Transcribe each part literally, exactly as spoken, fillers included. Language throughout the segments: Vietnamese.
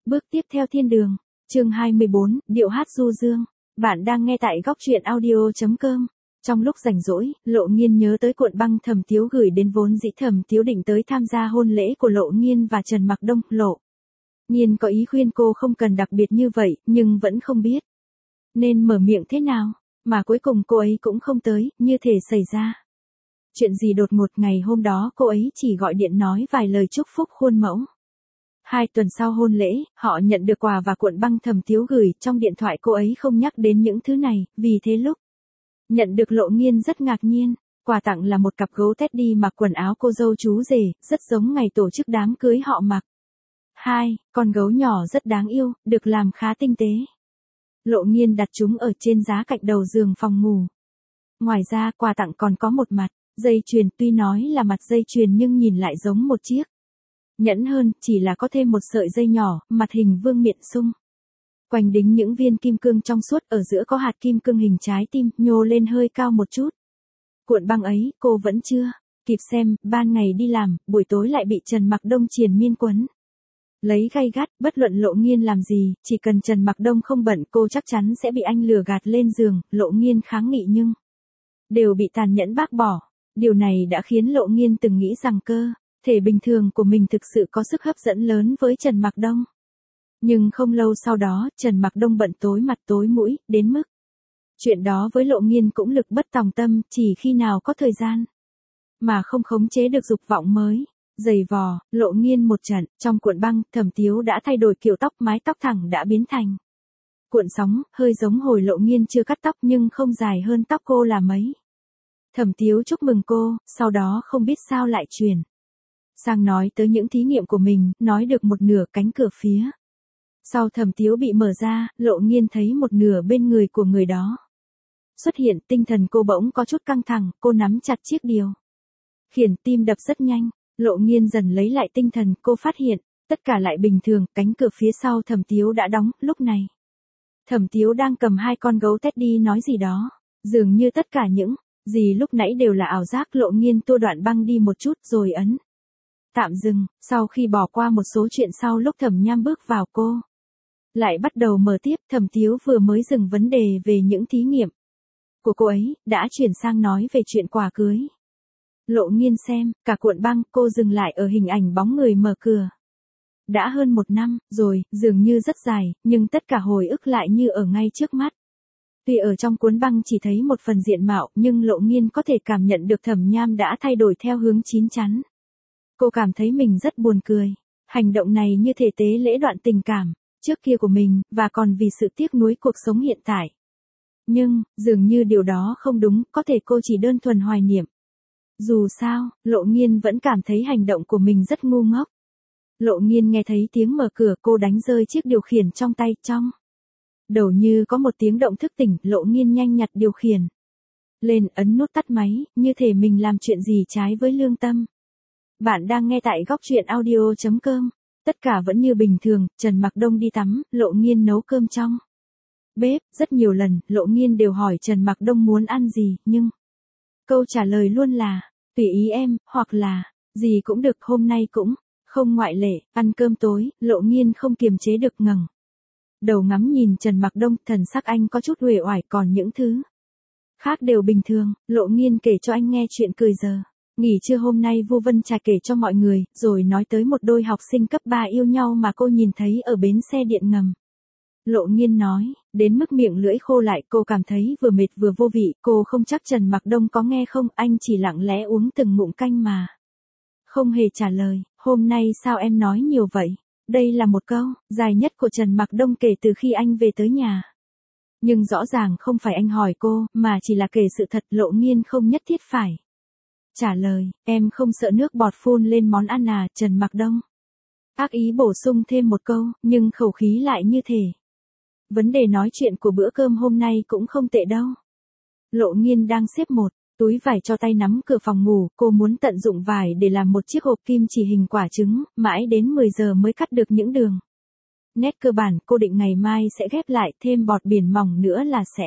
Bước tiếp theo thiên đường. Chương hai mươi bốn, điệu hát du dương. Bạn đang nghe tại góc truyện audio chấm com. Trong lúc rảnh rỗi, Lộ Nghiên nhớ tới cuộn băng Thẩm Tiếu gửi đến vốn dĩ Thẩm Tiếu định tới tham gia hôn lễ của Lộ Nghiên và Trần Mặc Đông. Lộ Nghiên có ý khuyên cô không cần đặc biệt như vậy, nhưng vẫn không biết nên mở miệng thế nào, mà cuối cùng cô ấy cũng không tới, như thể xảy ra chuyện gì đột ngột. Ngày hôm đó cô ấy chỉ gọi điện nói vài lời chúc phúc khuôn mẫu. Hai tuần sau hôn lễ, họ nhận được quà và cuộn băng Thẩm Tiếu gửi. Trong điện thoại cô ấy không nhắc đến những thứ này, vì thế lúc nhận được Lộ Nghiên rất ngạc nhiên. Quà tặng là một cặp gấu Teddy mặc quần áo cô dâu chú rể, rất giống ngày tổ chức đám cưới họ mặc. Hai, con gấu nhỏ rất đáng yêu, được làm khá tinh tế. Lộ Nghiên đặt chúng ở trên giá cạnh đầu giường phòng ngủ. Ngoài ra, quà tặng còn có một mặt dây chuyền, tuy nói là mặt dây chuyền nhưng nhìn lại giống một chiếc nhẫn hơn, chỉ là có thêm một sợi dây nhỏ, mặt hình vương miện sung. Quanh đính những viên kim cương trong suốt, ở giữa có hạt kim cương hình trái tim, nhô lên hơi cao một chút. Cuộn băng ấy, cô vẫn chưa kịp xem, ban ngày đi làm, buổi tối lại bị Trần Mặc Đông triền miên quấn lấy gay gắt. Bất luận Lộ Nghiên làm gì, chỉ cần Trần Mặc Đông không bận, cô chắc chắn sẽ bị anh lừa gạt lên giường. Lộ Nghiên kháng nghị nhưng đều bị tàn nhẫn bác bỏ. Điều này đã khiến Lộ Nghiên từng nghĩ rằng cơ thể bình thường của mình thực sự có sức hấp dẫn lớn với Trần Mặc Đông. Nhưng không lâu sau đó, Trần Mặc Đông bận tối mặt tối mũi, đến mức chuyện đó với Lộ Nghiên cũng lực bất tòng tâm, chỉ khi nào có thời gian mà không khống chế được dục vọng mới giày vò Lộ Nghiên một trận. Trong cuộn băng, Thẩm Tiếu đã thay đổi kiểu tóc, mái tóc thẳng đã biến thành cuộn sóng, hơi giống hồi Lộ Nghiên chưa cắt tóc nhưng không dài hơn tóc cô là mấy. Thẩm Tiếu chúc mừng cô, sau đó không biết sao lại chuyển sang nói tới những thí nghiệm của mình. Nói được một nửa, cánh cửa phía sau Thẩm Tiếu bị mở ra, Lộ Nghiên thấy một nửa bên người của người đó xuất hiện. Tinh thần cô bỗng có chút căng thẳng, cô nắm chặt chiếc điều khiển, tim đập rất nhanh. Lộ Nghiên dần lấy lại tinh thần, cô phát hiện tất cả lại bình thường. Cánh cửa phía sau Thẩm Tiếu đã đóng. Lúc này Thẩm Tiếu đang cầm hai con gấu Teddy nói gì đó, dường như tất cả những gì lúc nãy đều là ảo giác. Lộ Nghiên tua đoạn băng đi một chút rồi ấn tạm dừng. Sau khi bỏ qua một số chuyện sau, lúc Thẩm Nham bước vào, cô lại bắt đầu mở tiếp. Thẩm Tiếu vừa mới dừng vấn đề về những thí nghiệm của cô ấy, đã chuyển sang nói về chuyện quà cưới. Lộ Nghiên xem cả cuộn băng, cô dừng lại ở hình ảnh bóng người mở cửa. Đã hơn một năm rồi, dường như rất dài, nhưng tất cả hồi ức lại như ở ngay trước mắt. Tuy ở trong cuốn băng chỉ thấy một phần diện mạo, nhưng Lộ Nghiên có thể cảm nhận được Thẩm Nham đã thay đổi theo hướng chín chắn. Cô cảm thấy mình rất buồn cười. Hành động này như thể tế lễ đoạn tình cảm trước kia của mình, và còn vì sự tiếc nuối cuộc sống hiện tại. Nhưng, dường như điều đó không đúng, có thể cô chỉ đơn thuần hoài niệm. Dù sao, Lộ Nghiên vẫn cảm thấy hành động của mình rất ngu ngốc. Lộ Nghiên nghe thấy tiếng mở cửa, cô đánh rơi chiếc điều khiển trong tay. Trong đầu như có một tiếng động thức tỉnh. Lộ Nghiên nhanh nhặt điều khiển lên, ấn nút tắt máy, như thể mình làm chuyện gì trái với lương tâm. Bạn đang nghe tại góc truyện audio chấm com. Tất cả vẫn như bình thường. Trần Mặc Đông đi tắm, Lộ Nghiên nấu cơm trong bếp. Rất nhiều lần, Lộ Nghiên đều hỏi Trần Mặc Đông muốn ăn gì, nhưng câu trả lời luôn là tùy ý em, hoặc là gì cũng được. Hôm nay cũng không ngoại lệ. Ăn cơm tối, Lộ Nghiên không kiềm chế được ngẩng đầu ngắm nhìn Trần Mặc Đông. Thần sắc anh có chút uể oải, còn những thứ khác đều bình thường. Lộ Nghiên kể cho anh nghe chuyện cười giờ nghỉ trưa hôm nay Vu Vân Trạch kể cho mọi người, rồi nói tới một đôi học sinh cấp ba yêu nhau mà cô nhìn thấy ở bến xe điện ngầm. Lộ Nghiên nói đến mức miệng lưỡi khô lại, cô cảm thấy vừa mệt vừa vô vị. Cô không chắc Trần Mặc Đông có nghe không, anh chỉ lặng lẽ uống từng ngụm canh mà không hề trả lời. Hôm nay sao em nói nhiều vậy? Đây là một câu dài nhất của Trần Mặc Đông kể từ khi anh về tới nhà. Nhưng rõ ràng không phải anh hỏi cô, mà chỉ là kể sự thật. Lộ Nghiên không nhất thiết phải trả lời. Em không sợ nước bọt phun lên món ăn à? Trần Mặc Đông ác ý bổ sung thêm một câu, nhưng khẩu khí lại như thể vấn đề nói chuyện của bữa cơm hôm nay cũng không tệ đâu. Lộ Nghiên đang xếp một túi vải cho tay nắm cửa phòng ngủ. Cô muốn tận dụng vải để làm một chiếc hộp kim chỉ hình quả trứng, mãi đến mười giờ mới cắt được những đường nét cơ bản. Cô định ngày mai sẽ ghép lại, thêm bọt biển mỏng nữa là sẽ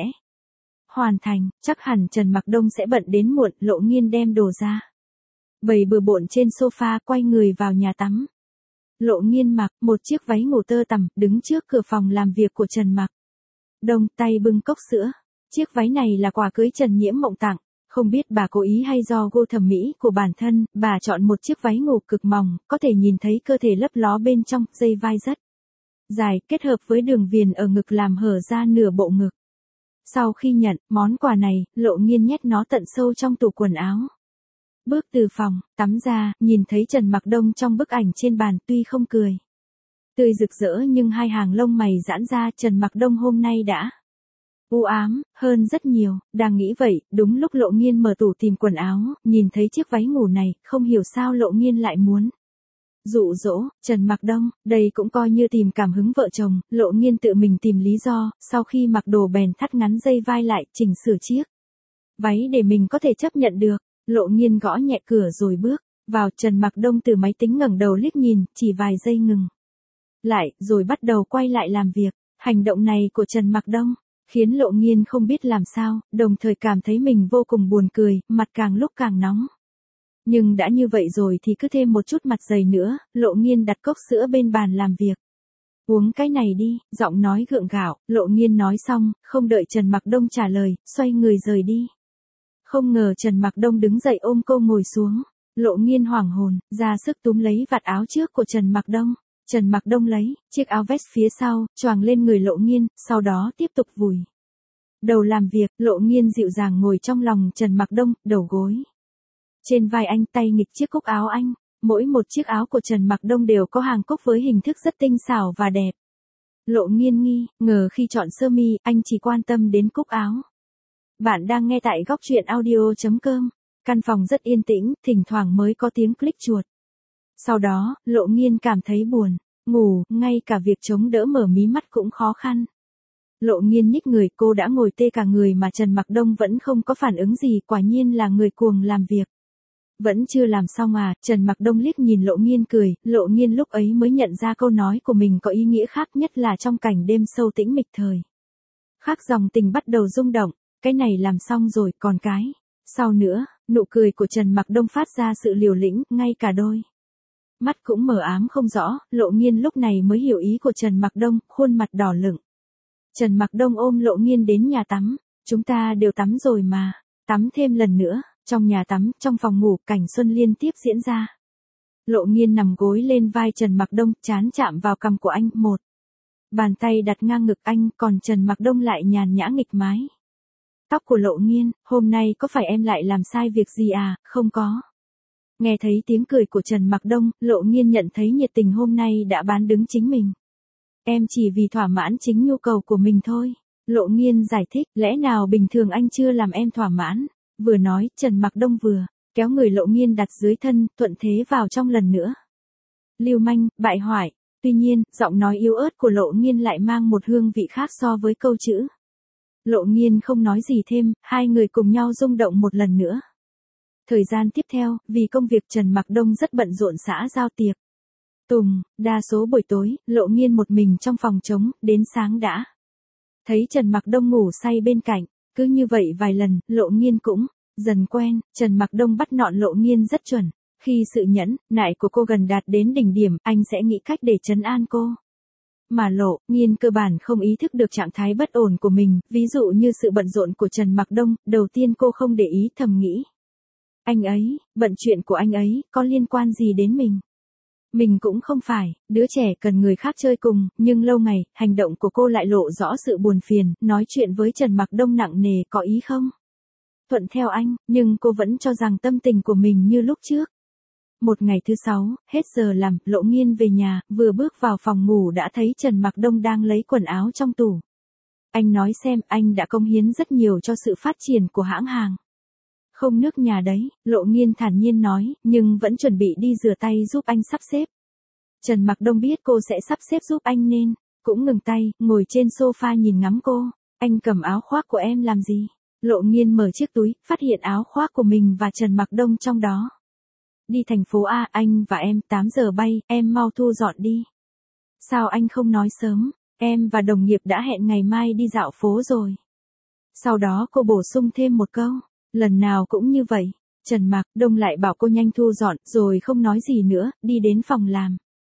hoàn thành. Chắc hẳn Trần Mặc Đông sẽ bận đến muộn. Lộ Nghiên đem đồ ra bày bừa bộn trên sofa, quay người vào nhà tắm. Lộ Nghiên mặc một chiếc váy ngủ tơ tằm, đứng trước cửa phòng làm việc của Trần Mặc Đông, tay bưng cốc sữa. Chiếc váy này là quà cưới Trần Nhiễm Mộng tặng. Không biết bà cố ý hay do gu thẩm mỹ của bản thân, bà chọn một chiếc váy ngủ cực mỏng, có thể nhìn thấy cơ thể lấp ló bên trong, dây vai rất dài, kết hợp với đường viền ở ngực làm hở ra nửa bộ ngực. Sau khi nhận món quà này, Lộ Nghiên nhét nó tận sâu trong tủ quần áo. Bước từ phòng tắm ra, nhìn thấy Trần Mặc Đông trong bức ảnh trên bàn, tuy không cười tươi rực rỡ nhưng hai hàng lông mày giãn ra, Trần Mặc Đông hôm nay đã u ám hơn rất nhiều. Đang nghĩ vậy, đúng lúc Lộ Nghiên mở tủ tìm quần áo, nhìn thấy chiếc váy ngủ này, không hiểu sao Lộ Nghiên lại muốn dụ dỗ Trần Mặc Đông. Đây cũng coi như tìm cảm hứng vợ chồng. Lộ Nghiên tự mình tìm lý do, sau khi mặc đồ bèn thắt ngắn dây vai lại, chỉnh sửa chiếc váy để mình có thể chấp nhận được. Lộ Nghiên gõ nhẹ cửa rồi bước vào. Trần Mặc Đông từ máy tính ngẩng đầu liếc nhìn, chỉ vài giây ngừng lại, rồi bắt đầu quay lại làm việc. Hành động này của Trần Mặc Đông khiến Lộ Nghiên không biết làm sao, đồng thời cảm thấy mình vô cùng buồn cười, mặt càng lúc càng nóng. Nhưng đã như vậy rồi thì cứ thêm một chút mặt dày nữa. Lộ Nghiên đặt cốc sữa bên bàn làm việc. Uống cái này đi, giọng nói gượng gạo. Lộ Nghiên nói xong, không đợi Trần Mặc Đông trả lời, xoay người rời đi. Không ngờ Trần Mặc Đông đứng dậy ôm cô ngồi xuống. Lộ Nghiên hoảng hồn, ra sức túm lấy vạt áo trước của Trần Mặc Đông. Trần Mặc Đông lấy chiếc áo vest phía sau, choàng lên người Lộ Nghiên, sau đó tiếp tục vùi đầu làm việc. Lộ Nghiên dịu dàng ngồi trong lòng Trần Mặc Đông, đầu gối trên vai anh, tay nghịch chiếc cúc áo anh. Mỗi một chiếc áo của Trần Mặc Đông đều có hàng cúc với hình thức rất tinh xảo và đẹp. Lộ Nghiên nghi ngờ khi chọn sơ mi, anh chỉ quan tâm đến cúc áo. Bạn đang nghe tại góc truyện audio chấm com. Căn phòng rất yên tĩnh, thỉnh thoảng mới có tiếng click chuột. Sau đó, Lộ Nghiên cảm thấy buồn ngủ, ngay cả việc chống đỡ mở mí mắt cũng khó khăn. Lộ Nghiên nhích người, cô đã ngồi tê cả người mà Trần Mặc Đông vẫn không có phản ứng gì, quả nhiên là người cuồng làm việc. Vẫn chưa làm xong à? Trần Mặc Đông liếc nhìn Lộ Nghiên cười. Lộ Nghiên lúc ấy mới nhận ra câu nói của mình có ý nghĩa khác, nhất là trong cảnh đêm sâu tĩnh mịch thời khắc dòng tình bắt đầu rung động. Cái này làm xong rồi, còn cái sau nữa. Nụ cười của Trần Mặc Đông phát ra sự liều lĩnh, ngay cả đôi mắt cũng mờ ám không rõ. Lộ Nghiên lúc này mới hiểu ý của Trần Mặc Đông, khuôn mặt đỏ lửng. Trần Mặc Đông ôm Lộ Nghiên đến nhà tắm. Chúng ta đều tắm rồi mà. Tắm thêm lần nữa. Trong nhà tắm, trong phòng ngủ, cảnh xuân liên tiếp diễn ra. Lộ Nghiên nằm gối lên vai Trần Mặc Đông, trán chạm vào cằm của anh, một bàn tay đặt ngang ngực anh, còn Trần Mặc Đông lại nhàn nhã nghịch mái tóc của Lộ Nghiên. Hôm nay có phải em lại làm sai việc gì à? Không có. Nghe thấy tiếng cười của Trần Mặc Đông, Lộ Nghiên nhận thấy nhiệt tình hôm nay đã bán đứng chính mình. Em chỉ vì thỏa mãn chính nhu cầu của mình thôi. Lộ Nghiên giải thích, lẽ nào bình thường anh chưa làm em thỏa mãn? Vừa nói, Trần Mặc Đông vừa kéo người Lộ Nghiên đặt dưới thân, thuận thế vào trong lần nữa. Lưu manh, bại hoại. Tuy nhiên, giọng nói yếu ớt của Lộ Nghiên lại mang một hương vị khác so với câu chữ. Lộ Nghiên không nói gì thêm, hai người cùng nhau rung động một lần nữa. Thời gian tiếp theo, vì công việc Trần Mặc Đông rất bận rộn xã giao tiệc tùng, đa số buổi tối, Lộ Nghiên một mình trong phòng trống, đến sáng đã thấy Trần Mặc Đông ngủ say bên cạnh. Cứ như vậy vài lần, Lộ Nghiên cũng dần quen. Trần Mặc Đông bắt nọn Lộ Nghiên rất chuẩn. Khi sự nhẫn nại của cô gần đạt đến đỉnh điểm, anh sẽ nghĩ cách để trấn an cô. Mà Lộ Nghiên cơ bản không ý thức được trạng thái bất ổn của mình, ví dụ như sự bận rộn của Trần Mặc Đông. Đầu tiên cô không để ý, thầm nghĩ, anh ấy, bận chuyện của anh ấy, có liên quan gì đến mình? Mình cũng không phải đứa trẻ cần người khác chơi cùng, nhưng lâu ngày, hành động của cô lại lộ rõ sự buồn phiền. Nói chuyện với Trần Mặc Đông nặng nề, có ý không thuận theo anh, nhưng cô vẫn cho rằng tâm tình của mình như lúc trước. Một ngày thứ sáu, hết giờ làm, Lộ Nghiên về nhà, vừa bước vào phòng ngủ đã thấy Trần Mặc Đông đang lấy quần áo trong tủ. Anh nói xem, anh đã công hiến rất nhiều cho sự phát triển của hãng hàng không nước nhà đấy. Lộ Nghiên thản nhiên nói, nhưng vẫn chuẩn bị đi rửa tay giúp anh sắp xếp. Trần Mặc Đông biết cô sẽ sắp xếp giúp anh nên cũng ngừng tay, ngồi trên sofa nhìn ngắm cô. Anh cầm áo khoác của em làm gì? Lộ Nghiên mở chiếc túi, phát hiện áo khoác của mình và Trần Mặc Đông trong đó. Đi thành phố A, anh và em, tám giờ bay, em mau thu dọn đi. Sao anh không nói sớm? Em và đồng nghiệp đã hẹn ngày mai đi dạo phố rồi. Sau đó cô bổ sung thêm một câu, lần nào cũng như vậy. Trần Mặc Đông lại bảo cô nhanh thu dọn, rồi không nói gì nữa, đi đến phòng làm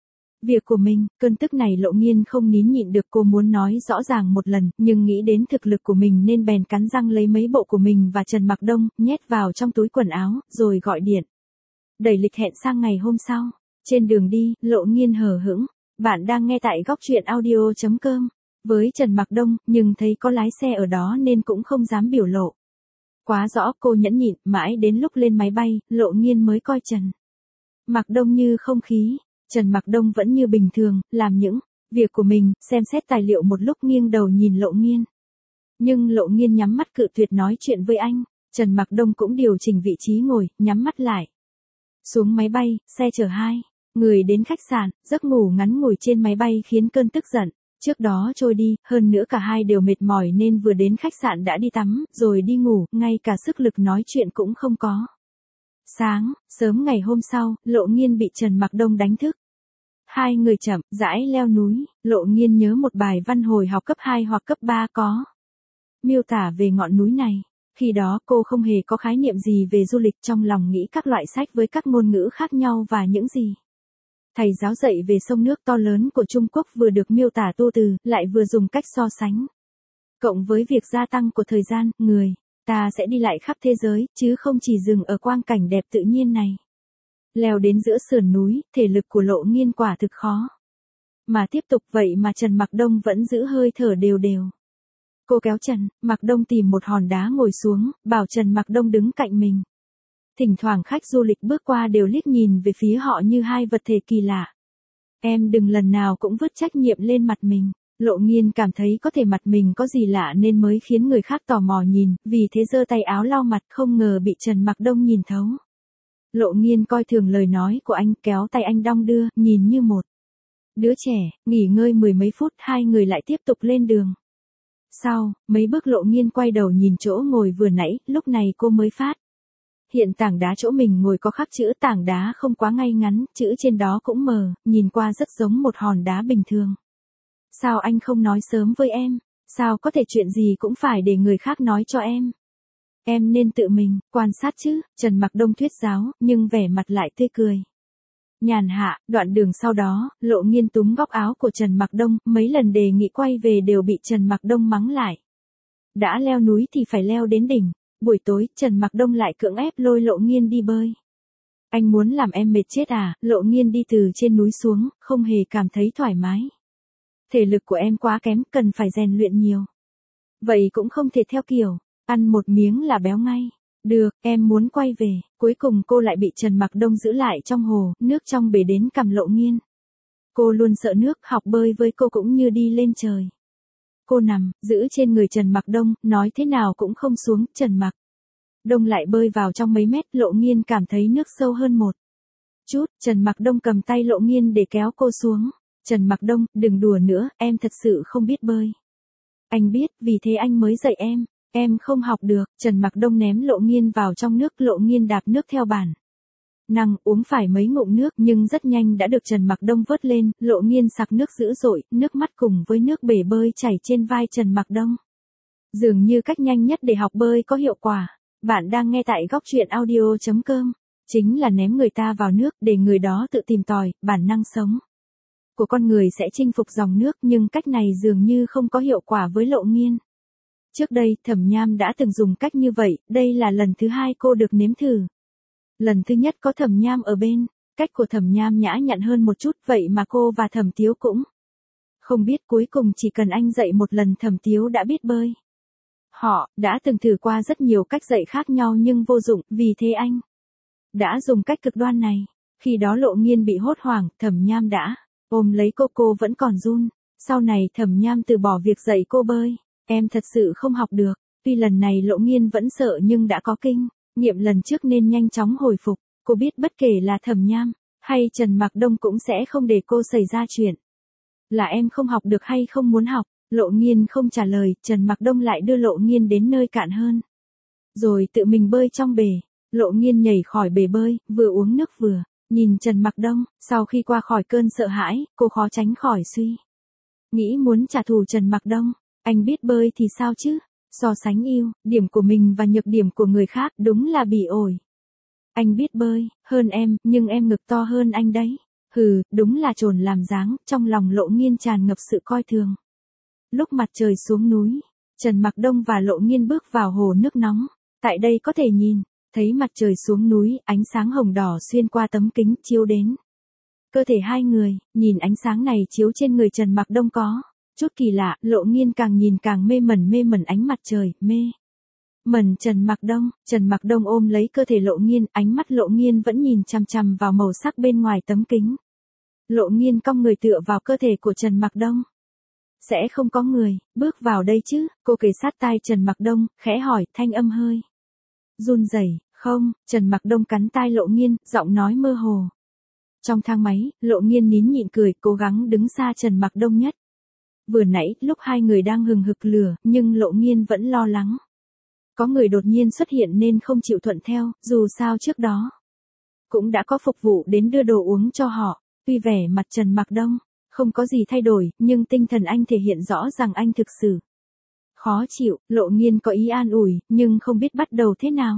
Việc của mình, cơn tức này Lộ Nghiên không nín nhịn được, cô muốn nói rõ ràng một lần, nhưng nghĩ đến thực lực của mình nên bèn cắn răng lấy mấy bộ của mình và Trần Mặc Đông, nhét vào trong túi quần áo, rồi gọi điện. Đẩy lịch hẹn sang ngày hôm sau. Trên đường đi, Lộ Nghiên hờ hững. Bạn đang nghe tại góc truyện audio.com. Với Trần Mặc Đông, nhưng thấy có lái xe ở đó nên cũng không dám biểu lộ. Quá rõ, cô nhẫn nhịn, mãi đến lúc lên máy bay, Lộ Nghiên mới coi Trần Mặc Đông như không khí. Trần Mặc Đông vẫn như bình thường, làm những việc của mình, xem xét tài liệu một lúc, nghiêng đầu nhìn Lộ Nghiên. Nhưng Lộ Nghiên nhắm mắt cự tuyệt nói chuyện với anh. Trần Mặc Đông cũng điều chỉnh vị trí ngồi, nhắm mắt lại. Xuống máy bay, xe chở hai người đến khách sạn, giấc ngủ ngắn ngủi trên máy bay khiến cơn tức giận trước đó trôi đi, hơn nữa cả hai đều mệt mỏi nên vừa đến khách sạn đã đi tắm, rồi đi ngủ, ngay cả sức lực nói chuyện cũng không có. Sáng, sớm ngày hôm sau, Lộ Nghiên bị Trần Mặc Đông đánh thức. Hai người chậm rãi leo núi, Lộ Nghiên nhớ một bài văn hồi học cấp hai hoặc cấp ba có miêu tả về ngọn núi này. Khi đó cô không hề có khái niệm gì về du lịch, trong lòng nghĩ các loại sách với các ngôn ngữ khác nhau và những gì thầy giáo dạy về sông nước to lớn của Trung Quốc vừa được miêu tả tu từ, lại vừa dùng cách so sánh. Cộng với việc gia tăng của thời gian, người ta sẽ đi lại khắp thế giới, chứ không chỉ dừng ở quang cảnh đẹp tự nhiên này. Leo đến giữa sườn núi, thể lực của Lộ Nghiên quả thực khó mà tiếp tục, vậy mà Trần Mặc Đông vẫn giữ hơi thở đều đều. Cô kéo Trần Mặc Đông tìm một hòn đá ngồi xuống, bảo Trần Mặc Đông đứng cạnh mình. Thỉnh thoảng khách du lịch bước qua đều liếc nhìn về phía họ như hai vật thể kỳ lạ. Em đừng lần nào cũng vứt trách nhiệm lên mặt mình. Lộ Nghiên cảm thấy có thể mặt mình có gì lạ nên mới khiến người khác tò mò nhìn, vì thế giơ tay áo lau mặt, không ngờ bị Trần Mặc Đông nhìn thấu. Lộ Nghiên coi thường lời nói của anh, kéo tay anh đong đưa, nhìn như một đứa trẻ. Nghỉ ngơi mười mấy phút, hai người lại tiếp tục lên đường. Sau mấy bước, Lộ Nghiên quay đầu nhìn chỗ ngồi vừa nãy, lúc này cô mới phát hiện tảng đá chỗ mình ngồi có khắc chữ, tảng đá không quá ngay ngắn, chữ trên đó cũng mờ, nhìn qua rất giống một hòn đá bình thường. Sao anh không nói sớm với em? Sao có thể chuyện gì cũng phải để người khác nói cho em? Em nên tự mình quan sát chứ. Trần Mặc Đông thuyết giáo, nhưng vẻ mặt lại tươi cười nhàn hạ. Đoạn đường sau đó, Lộ Nghiên túm góc áo của Trần Mặc Đông, mấy lần đề nghị quay về đều bị Trần Mặc Đông mắng lại. Đã leo núi thì phải leo đến đỉnh. Buổi tối, Trần Mặc Đông lại cưỡng ép lôi Lộ Nghiên đi bơi. Anh muốn làm em mệt chết à? Lộ Nghiên đi từ trên núi xuống, không hề cảm thấy thoải mái. Thể lực của em quá kém, cần phải rèn luyện nhiều. Vậy cũng không thể theo kiểu ăn một miếng là béo ngay. Được, em muốn quay về. Cuối cùng cô lại bị Trần Mặc Đông giữ lại trong hồ, nước trong bể đến cằm Lộ Nghiên. Cô luôn sợ nước, học bơi với cô cũng như đi lên trời. Cô nằm, giữ trên người Trần Mặc Đông, nói thế nào cũng không xuống. Trần Mặc Đông lại bơi vào trong mấy mét, Lộ Nghiên cảm thấy nước sâu hơn một chút. Trần Mặc Đông cầm tay Lộ Nghiên để kéo cô xuống. Trần Mặc Đông, đừng đùa nữa, em thật sự không biết bơi. Anh biết, vì thế anh mới dạy em. Em không học được. Trần Mặc Đông ném Lộ Nghiên vào trong nước, Lộ Nghiên đạp nước theo bản năng, uống phải mấy ngụm nước, nhưng rất nhanh đã được Trần Mặc Đông vớt lên. Lộ Nghiên sặc nước dữ dội, nước mắt cùng với nước bể bơi chảy trên vai Trần Mặc Đông. Dường như cách nhanh nhất để học bơi có hiệu quả. Bạn đang nghe tại góc truyện audio.com. Chính là ném người ta vào nước, để người đó tự tìm tòi. Bản năng sống của con người sẽ chinh phục dòng nước, nhưng cách này dường như không có hiệu quả với Lộ Nghiên. Trước đây, Thẩm Nham đã từng dùng cách như vậy, đây là lần thứ hai cô được nếm thử. Lần thứ nhất có Thẩm Nham ở bên, cách của Thẩm Nham nhã nhặn hơn một chút, vậy mà cô và Thẩm Tiếu cũng không biết, cuối cùng chỉ cần anh dạy một lần Thẩm Tiếu đã biết bơi. Họ đã từng thử qua rất nhiều cách dạy khác nhau nhưng vô dụng, vì thế anh đã dùng cách cực đoan này. Khi đó Lộ Nghiên bị hốt hoảng, Thẩm Nham đã ôm lấy cô, cô vẫn còn run. Sau này Thẩm Nham từ bỏ việc dạy cô bơi. Em thật sự không học được. Tuy lần này Lộ Nghiên vẫn sợ nhưng đã có kinh nghiệm lần trước nên nhanh chóng hồi phục. Cô biết bất kể là Thẩm Nham hay Trần Mặc Đông cũng sẽ không để cô xảy ra chuyện là em không học được hay không muốn học. Lộ Nghiên không trả lời, Trần Mặc Đông lại đưa Lộ Nghiên đến nơi cạn hơn, rồi tự mình bơi trong bể. Lộ Nghiên nhảy khỏi bể bơi, vừa uống nước vừa nhìn Trần Mặc Đông. Sau khi qua khỏi cơn sợ hãi, cô khó tránh khỏi suy nghĩ muốn trả thù Trần Mặc Đông. Anh biết bơi thì sao chứ? So sánh ưu điểm của mình và nhược điểm của người khác, đúng là bị ổi. Anh biết bơi hơn em, nhưng em ngực to hơn anh đấy. Hừ, đúng là trồn làm dáng, trong lòng Lộ Nghiên tràn ngập sự coi thường. Lúc mặt trời xuống núi, Trần Mặc Đông và Lộ Nghiên bước vào hồ nước nóng. Tại đây có thể nhìn, thấy mặt trời xuống núi, ánh sáng hồng đỏ xuyên qua tấm kính chiếu đến cơ thể hai người, nhìn ánh sáng này chiếu trên người Trần Mặc Đông có chút kỳ lạ, Lộ Nghiên càng nhìn càng mê mẩn mê mẩn ánh mặt trời, mê mẩn Trần Mặc Đông. Trần Mặc Đông ôm lấy cơ thể Lộ Nghiên, ánh mắt Lộ Nghiên vẫn nhìn chằm chằm vào màu sắc bên ngoài tấm kính. Lộ Nghiên cong người tựa vào cơ thể của Trần Mặc Đông. Sẽ không có người bước vào đây chứ? Cô kề sát tai Trần Mặc Đông, khẽ hỏi, thanh âm hơi run rẩy. Không, Trần Mặc Đông cắn tai Lộ Nghiên, giọng nói mơ hồ. Trong thang máy, Lộ Nghiên nín nhịn cười, cố gắng đứng xa Trần Mặc Đông nhất. Vừa nãy, lúc hai người đang hừng hực lửa, nhưng Lộ Nghiên vẫn lo lắng. Có người đột nhiên xuất hiện nên không chịu thuận theo, dù sao trước đó cũng đã có phục vụ đến đưa đồ uống cho họ. Tuy vẻ mặt Trần Mặc Đông không có gì thay đổi, nhưng tinh thần anh thể hiện rõ rằng anh thực sự khó chịu. Lộ Nghiên có ý an ủi, nhưng không biết bắt đầu thế nào.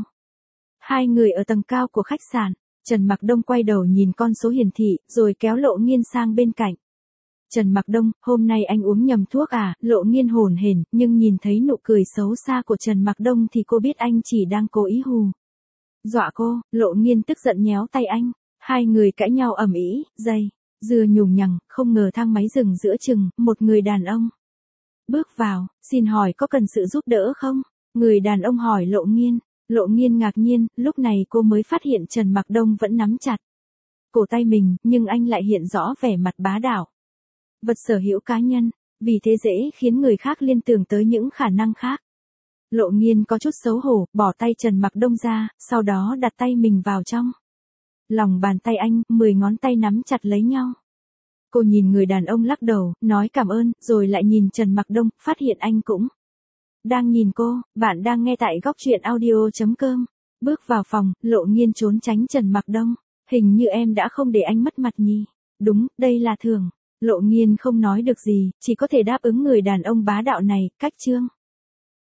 Hai người ở tầng cao của khách sạn, Trần Mặc Đông quay đầu nhìn con số hiển thị, rồi kéo Lộ Nghiên sang bên cạnh. Trần Mặc Đông, hôm nay anh uống nhầm thuốc à? Lộ Nghiên hồn hển, nhưng nhìn thấy nụ cười xấu xa của Trần Mặc Đông thì cô biết anh chỉ đang cố ý hù dọa cô. Lộ Nghiên tức giận nhéo tay anh. Hai người cãi nhau ầm ĩ, dây dưa nhùng nhằng, không ngờ thang máy dừng giữa chừng, một người đàn ông bước vào, xin hỏi có cần sự giúp đỡ không? Người đàn ông hỏi Lộ Nghiên. Lộ Nghiên ngạc nhiên, lúc này cô mới phát hiện Trần Mặc Đông vẫn nắm chặt cổ tay mình, nhưng anh lại hiện rõ vẻ mặt bá đạo. Vật sở hữu cá nhân, vì thế dễ khiến người khác liên tưởng tới những khả năng khác. Lộ Nghiên có chút xấu hổ, bỏ tay Trần Mặc Đông ra, sau đó đặt tay mình vào trong lòng bàn tay anh, mười ngón tay nắm chặt lấy nhau. Cô nhìn người đàn ông lắc đầu, nói cảm ơn, rồi lại nhìn Trần Mặc Đông, phát hiện anh cũng đang nhìn cô. Bạn đang nghe tại góc truyện audio chấm com. Bước vào phòng, Lộ Nghiên trốn tránh Trần Mặc Đông. Hình như em đã không để anh mất mặt nhỉ? Đúng, đây là thường. Lộ Nghiên không nói được gì, chỉ có thể đáp ứng người đàn ông bá đạo này. Cách chương